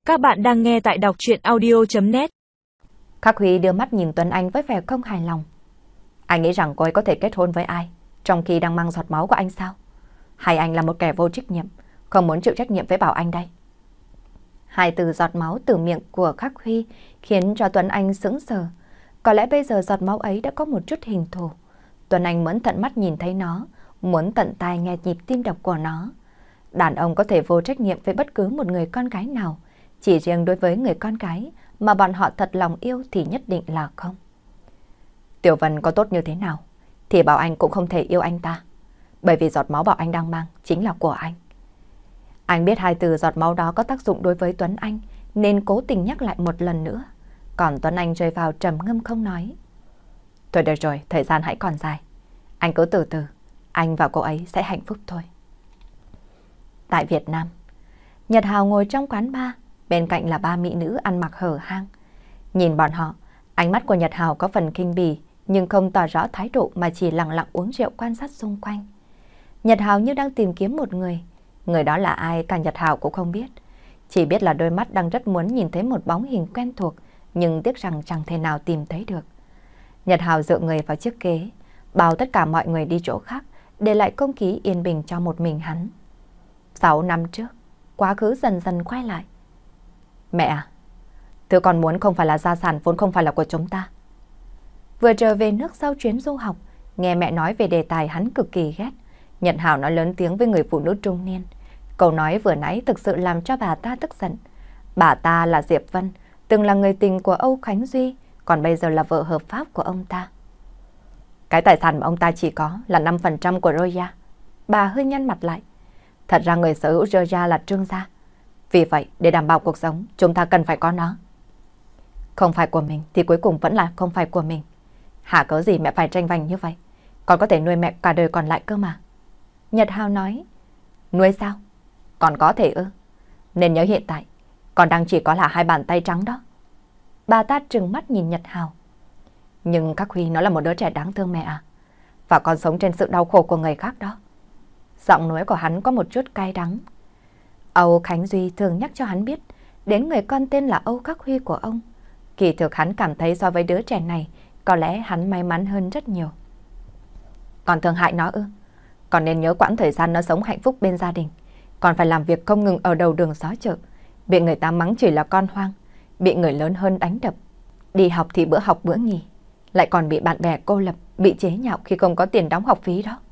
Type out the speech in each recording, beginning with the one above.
Các bạn đang nghe tại đọc truyện audio.net. Khắc Huy đưa mắt nhìn Tuấn Anh với vẻ không hài lòng. Anh nghĩ rằng cô ấy có thể kết hôn với ai, trong khi đang mang giọt máu của anh sao? Hay anh là một kẻ vô trách nhiệm, không muốn chịu trách nhiệm với Bảo Anh đây? Hai từ giọt máu từ miệng của Khắc Huy khiến cho Tuấn Anh sững sờ. Có lẽ bây giờ giọt máu ấy đã có một chút hình thù. Tuấn Anh muốn tận mắt nhìn thấy nó, muốn tận tai nghe nhịp tim đập của nó. Đàn ông có thể vô trách nhiệm với bất cứ một người con gái nào, chỉ riêng đối với người con gái mà bọn họ thật lòng yêu thì nhất định là không. Tiểu Vân có tốt như thế nào thì Bảo Anh cũng không thể yêu anh ta, bởi vì giọt máu Bảo Anh đang mang chính là của anh. Anh biết hai từ giọt máu đó có tác dụng đối với Tuấn Anh nên cố tình nhắc lại một lần nữa. Còn Tuấn Anh rơi vào trầm ngâm không nói. Thôi được rồi, thời gian hãy còn dài. Anh cứ từ từ, anh và cô ấy sẽ hạnh phúc thôi. Tại Việt Nam, Nhật Hào ngồi trong quán bar, bên cạnh là ba mỹ nữ ăn mặc hở hang. Nhìn bọn họ, ánh mắt của Nhật Hào có phần khinh bỉ, nhưng không tỏ rõ thái độ mà chỉ lặng lặng uống rượu quan sát xung quanh. Nhật Hào như đang tìm kiếm một người đó là ai cả Nhật Hào cũng không biết. Chỉ biết là đôi mắt đang rất muốn nhìn thấy một bóng hình quen thuộc, nhưng tiếc rằng chẳng thể nào tìm thấy được. Nhật Hào dựa người vào chiếc ghế, bảo tất cả mọi người đi chỗ khác, để lại không khí yên bình cho một mình hắn. 6 năm trước, quá khứ dần dần quay lại. Mẹ à, thứ con muốn không phải là gia sản vốn không phải là của chúng ta. Vừa trở về nước sau chuyến du học, nghe mẹ nói về đề tài hắn cực kỳ ghét. Nhật Hào nói lớn tiếng với người phụ nữ trung niên. Câu nói vừa nãy thực sự làm cho bà ta tức giận. Bà ta là Diệp Vân, từng là người tình của Âu Khánh Duy, còn bây giờ là vợ hợp pháp của ông ta. Cái tài sản mà ông ta chỉ có là 5% của Roya. Bà hơi nhăn mặt lại. Thật ra người sở hữu Roya là Trương gia. Vì vậy, để đảm bảo cuộc sống, chúng ta cần phải có nó. Không phải của mình thì cuối cùng vẫn là không phải của mình. Hả cớ gì mẹ phải tranh giành như vậy? Con có thể nuôi mẹ cả đời còn lại cơ mà. Nhật Hào nói. Nuôi sao? Còn có thể ư? Nên nhớ hiện tại, con đang chỉ có là 2 bàn tay trắng đó. Bà ta trừng mắt nhìn Nhật Hào. Nhưng Khắc Huy nó là một đứa trẻ đáng thương mẹ à. Và con sống trên sự đau khổ của người khác đó. Giọng nói của hắn có một chút cay đắng. Âu Khánh Duy thường nhắc cho hắn biết đến người con tên là Âu Khắc Huy của ông. Kỳ thực hắn cảm thấy so với đứa trẻ này, có lẽ hắn may mắn hơn rất nhiều. Còn thương hại nó ư? Còn nên nhớ quãng thời gian nó sống hạnh phúc bên gia đình. Còn phải làm việc không ngừng ở đầu đường xó chợ. Bị người ta mắng chỉ là con hoang. Bị người lớn hơn đánh đập. Đi học thì bữa học bữa nghỉ. Lại còn bị bạn bè cô lập, bị chế nhạo khi không có tiền đóng học phí đó.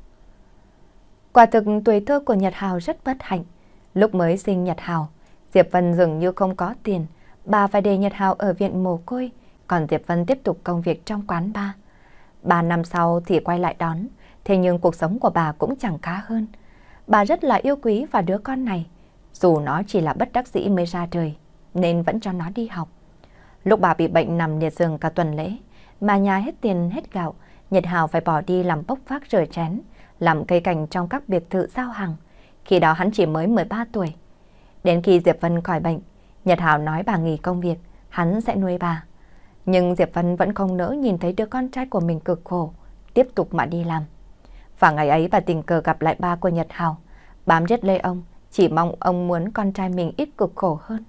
Quả thực tuổi thơ của Nhật Hào rất bất hạnh. Lúc mới sinh Nhật Hào, Diệp Vân dường như không có tiền. Bà phải để Nhật Hào ở viện mồ côi. Còn Diệp Vân tiếp tục công việc trong quán bar. 3 năm sau thì quay lại đón. Thế nhưng cuộc sống của bà cũng chẳng khá hơn. Bà rất là yêu quý và đứa con này. Dù nó chỉ là bất đắc dĩ mới ra đời, nên vẫn cho nó đi học. Lúc bà bị bệnh nằm liệt giường cả tuần lễ, mà nhà hết tiền hết gạo, Nhật Hào phải bỏ đi làm bốc vác rửa chén, làm cây cảnh trong các biệt thự giao hàng. Khi đó hắn chỉ mới 13 tuổi. Đến khi Diệp Vân khỏi bệnh, Nhật Hào nói bà nghỉ công việc, hắn sẽ nuôi bà. Nhưng Diệp Vân vẫn không nỡ nhìn thấy đứa con trai của mình cực khổ, tiếp tục mà đi làm. Và ngày ấy bà tình cờ gặp lại ba của Nhật Hào, bám riết lấy ông, chỉ mong ông muốn con trai mình ít cực khổ hơn.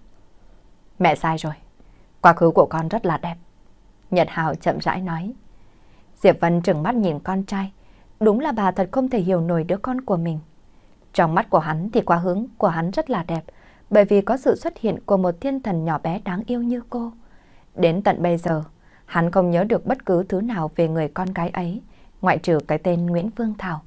Mẹ sai rồi, quá khứ của con rất là đẹp. Nhật Hào chậm rãi nói. Diệp Vân trừng mắt nhìn con trai, đúng là bà thật không thể hiểu nổi đứa con của mình. Trong mắt của hắn thì quá khứ của hắn rất là đẹp, bởi vì có sự xuất hiện của một thiên thần nhỏ bé đáng yêu như cô. Đến tận bây giờ, hắn không nhớ được bất cứ thứ nào về người con gái ấy, ngoại trừ cái tên Nguyễn Phương Thảo.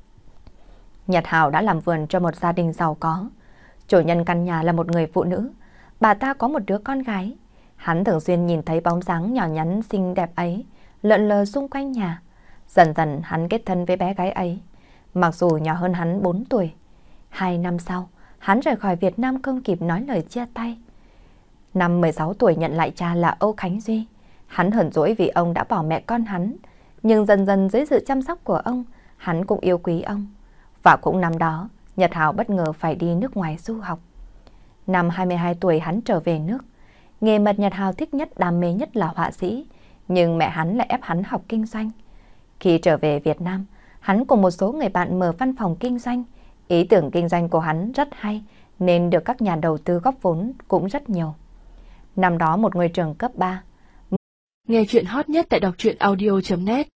Nhật Hào đã làm vườn cho một gia đình giàu có. Chủ nhân căn nhà là một người phụ nữ, bà ta có một đứa con gái. Hắn thường xuyên nhìn thấy bóng dáng nhỏ nhắn xinh đẹp ấy lượn lờ xung quanh nhà. Dần dần hắn kết thân với bé gái ấy, mặc dù nhỏ hơn hắn 4 tuổi. 2 năm sau, hắn rời khỏi Việt Nam không kịp nói lời chia tay. Năm 16 tuổi nhận lại cha là Âu Khánh Duy. Hắn hờn dỗi vì ông đã bỏ mẹ con hắn, nhưng dần dần dưới sự chăm sóc của ông, hắn cũng yêu quý ông. Và cũng năm đó, Nhật Hào bất ngờ phải đi nước ngoài du học. Năm 22 tuổi hắn trở về nước. Nghề mà Nhật Hào thích nhất, đam mê nhất là họa sĩ, nhưng mẹ hắn lại ép hắn học kinh doanh. Khi trở về Việt Nam, hắn cùng một số người bạn mở văn phòng kinh doanh. Ý tưởng kinh doanh của hắn rất hay, nên được các nhà đầu tư góp vốn cũng rất nhiều. Năm đó một ngôi trường cấp 3. Nghe chuyện hot nhất tại đọc truyện audio.net